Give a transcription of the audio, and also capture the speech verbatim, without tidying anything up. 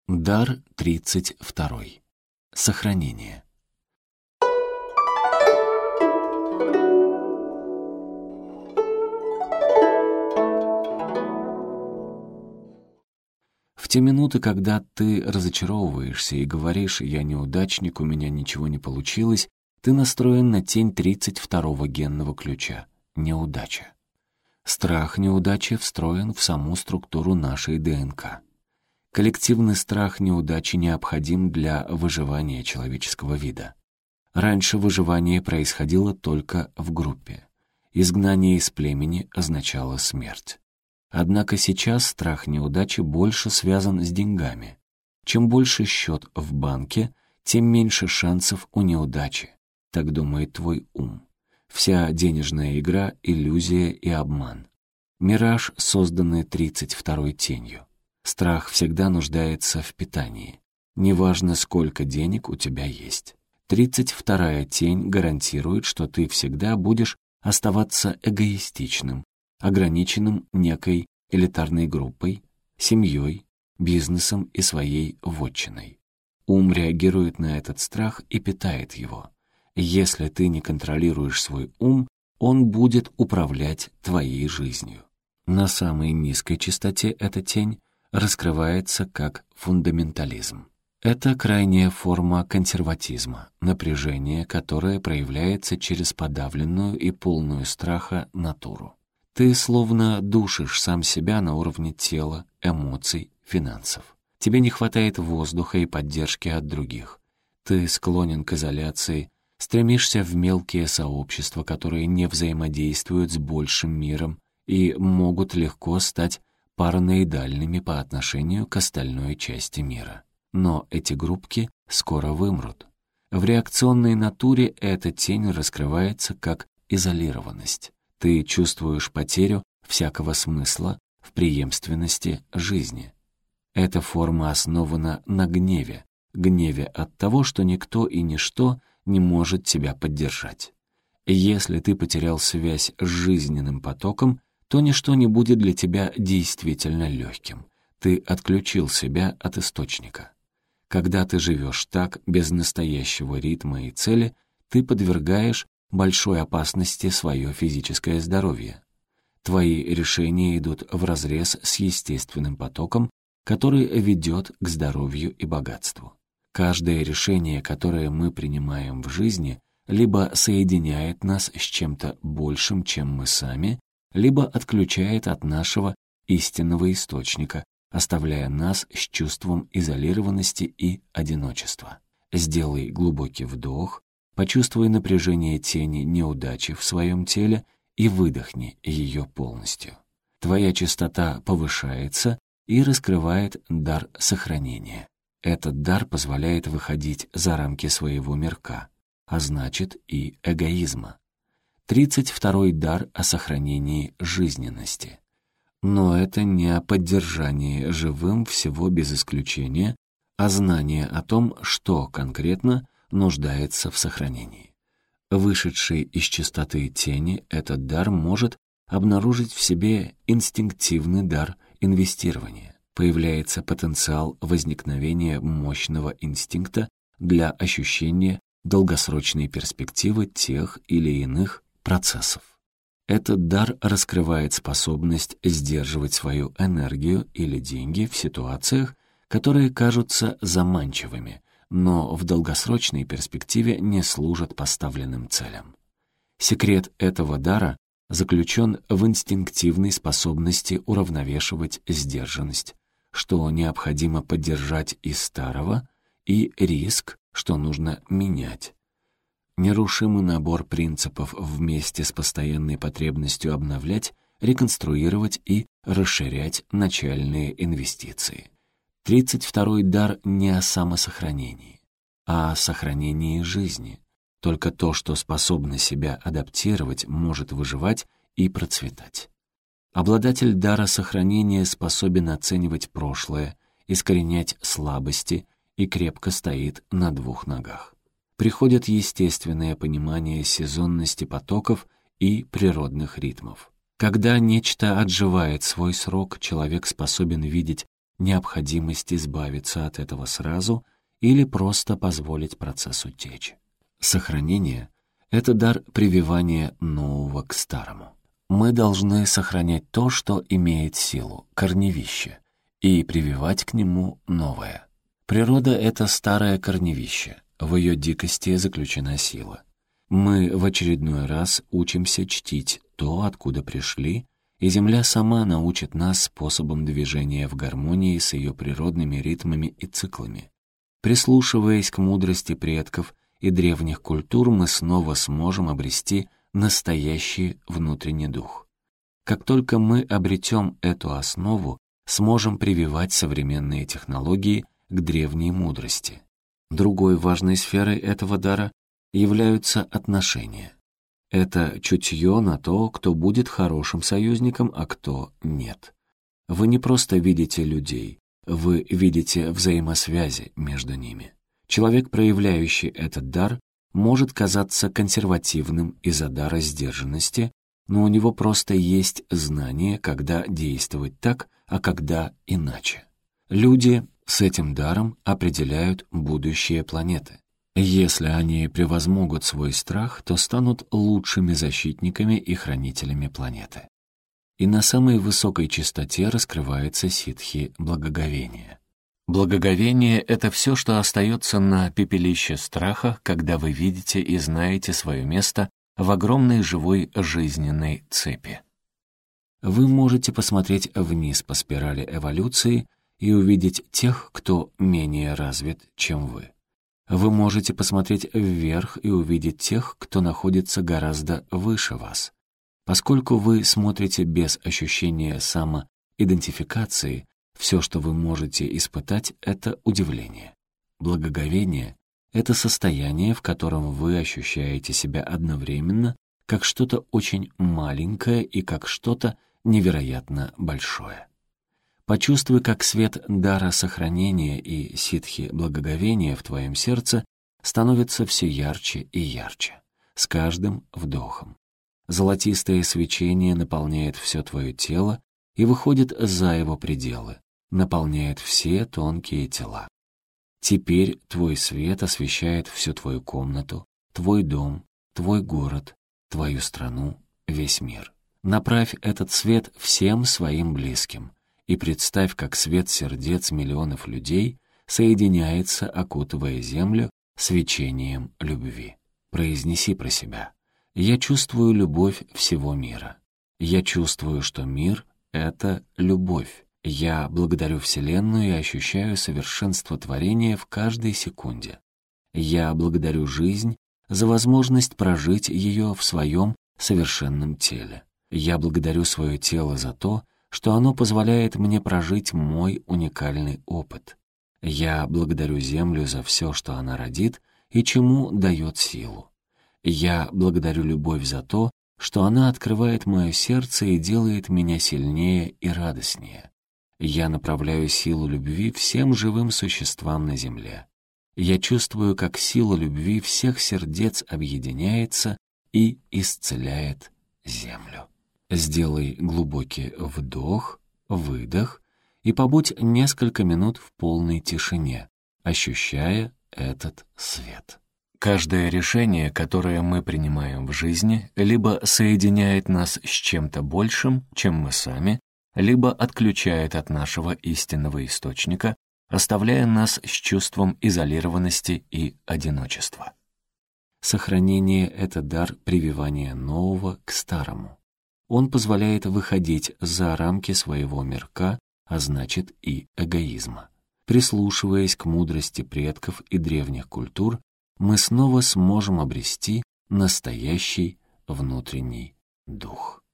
Дар тридцать второй. Сохранение. В те минуты, когда ты разочаровываешься и говоришь «я неудачник, у меня ничего не получилось», ты настроен на тень тридцать второго генного ключа — неудача. Страх неудачи встроен в саму структуру нашей ДНК. Коллективный страх неудачи необходим для выживания человеческого вида. Раньше выживание происходило только в группе. Изгнание из племени означало смерть. Однако сейчас страх неудачи больше связан с деньгами. Чем больше счет в банке, тем меньше шансов у неудачи. Так думает твой ум. Вся денежная игра — иллюзия и обман. Мираж, созданный тридцать второй тенью. Страх всегда нуждается в питании. Неважно, сколько денег у тебя есть. тридцать вторая тень гарантирует, что ты всегда будешь оставаться эгоистичным, ограниченным некой элитарной группой, семьей, бизнесом и своей вотчиной. Ум реагирует на этот страх и питает его. Если ты не контролируешь свой ум, он будет управлять твоей жизнью. На самой низкой частоте эта тень раскрывается как фундаментализм. Это крайняя форма консерватизма, напряжение, которое проявляется через подавленную и полную страха натуру. Ты словно душишь сам себя на уровне тела, эмоций, финансов. Тебе не хватает воздуха и поддержки от других. Ты склонен к изоляции, стремишься в мелкие сообщества, которые не взаимодействуют с большим миром и могут легко стать параноидальными по отношению к остальной части мира. Но эти группки скоро вымрут. В реакционной натуре эта тень раскрывается как изолированность. Ты чувствуешь потерю всякого смысла в преемственности жизни. Эта форма основана на гневе, гневе от того, что никто и ничто не может тебя поддержать. Если ты потерял связь с жизненным потоком, то ничто не будет для тебя действительно легким. Ты отключил себя от источника. Когда ты живешь так, без настоящего ритма и цели, ты подвергаешь большой опасности свое физическое здоровье. Твои решения идут вразрез с естественным потоком, который ведет к здоровью и богатству. Каждое решение, которое мы принимаем в жизни, либо соединяет нас с чем-то большим, чем мы сами, либо отключает от нашего истинного источника, оставляя нас с чувством изолированности и одиночества. Сделай глубокий вдох, почувствуй напряжение тени неудачи в своем теле и выдохни ее полностью. Твоя частота повышается и раскрывает дар сохранения. Этот дар позволяет выходить за рамки своего мирка, а значит и эгоизма. Тридцать второй дар о сохранении жизненности. Но это не о поддержании живым всего без исключения, а знание о том, что конкретно нуждается в сохранении. Вышедший из чистоты тени этот дар может обнаружить в себе инстинктивный дар инвестирования. Появляется потенциал возникновения мощного инстинкта для ощущения долгосрочной перспективы тех или иных процессов. Этот дар раскрывает способность сдерживать свою энергию или деньги в ситуациях, которые кажутся заманчивыми, но в долгосрочной перспективе не служат поставленным целям. Секрет этого дара заключен в инстинктивной способности уравновешивать сдержанность, что необходимо поддержать из старого, и риск, что нужно менять. Нерушимый набор принципов вместе с постоянной потребностью обновлять, реконструировать и расширять начальные инвестиции. Тридцать второй дар не о самосохранении, а о сохранении жизни. Только то, что способно себя адаптировать, может выживать и процветать. Обладатель дара сохранения способен оценивать прошлое, искоренять слабости и крепко стоит на двух ногах. Приходит естественное понимание сезонности потоков и природных ритмов. Когда нечто отживает свой срок, человек способен видеть необходимость избавиться от этого сразу или просто позволить процессу течь. Сохранение — это дар прививания нового к старому. Мы должны сохранять то, что имеет силу, корневище, и прививать к нему новое. Природа — это старое корневище, в ее дикости заключена сила. Мы в очередной раз учимся чтить то, откуда пришли, и Земля сама научит нас способам движения в гармонии с ее природными ритмами и циклами. Прислушиваясь к мудрости предков и древних культур, мы снова сможем обрести настоящий внутренний дух. Как только мы обретем эту основу, сможем прививать современные технологии к древней мудрости. Другой важной сферой этого дара являются отношения. Это чутье на то, кто будет хорошим союзником, а кто нет. Вы не просто видите людей, вы видите взаимосвязи между ними. Человек, проявляющий этот дар, может казаться консервативным из-за дара сдержанности, но у него просто есть знание, когда действовать так, а когда иначе. Люди с этим даром определяют будущее планеты. Если они превозмогут свой страх, то станут лучшими защитниками и хранителями планеты. И на самой высокой частоте раскрывается ситхи благоговения. Благоговение — это все, что остается на пепелище страха, когда вы видите и знаете свое место в огромной живой жизненной цепи. Вы можете посмотреть вниз по спирали эволюции и увидеть тех, кто менее развит, чем вы. Вы можете посмотреть вверх и увидеть тех, кто находится гораздо выше вас. Поскольку вы смотрите без ощущения самоидентификации, все, что вы можете испытать, — это удивление. Благоговение — это состояние, в котором вы ощущаете себя одновременно как что-то очень маленькое и как что-то невероятно большое. Почувствуй, как свет дара сохранения и ситхи благоговения в твоем сердце становится все ярче и ярче, с каждым вдохом. Золотистое свечение наполняет все твое тело и выходит за его пределы, наполняет все тонкие тела. Теперь твой свет освещает всю твою комнату, твой дом, твой город, твою страну, весь мир. Направь этот свет всем своим близким и представь, как свет сердец миллионов людей соединяется, окутывая землю свечением любви. Произнеси про себя: «Я чувствую любовь всего мира. Я чувствую, что мир — это любовь. Я благодарю Вселенную и ощущаю совершенство творения в каждой секунде. Я благодарю жизнь за возможность прожить ее в своем совершенном теле. Я благодарю свое тело за то, что оно позволяет мне прожить мой уникальный опыт. Я благодарю Землю за все, что она родит и чему дает силу. Я благодарю любовь за то, что она открывает мое сердце и делает меня сильнее и радостнее. Я направляю силу любви всем живым существам на Земле. Я чувствую, как сила любви всех сердец объединяется и исцеляет Землю». Сделай глубокий вдох, выдох и побудь несколько минут в полной тишине, ощущая этот свет. Каждое решение, которое мы принимаем в жизни, либо соединяет нас с чем-то большим, чем мы сами, либо отключает от нашего истинного источника, оставляя нас с чувством изолированности и одиночества. Сохранение — это дар прививания нового к старому. Он позволяет выходить за рамки своего мирка, а значит и эгоизма. Прислушиваясь к мудрости предков и древних культур, мы снова сможем обрести настоящий внутренний дух.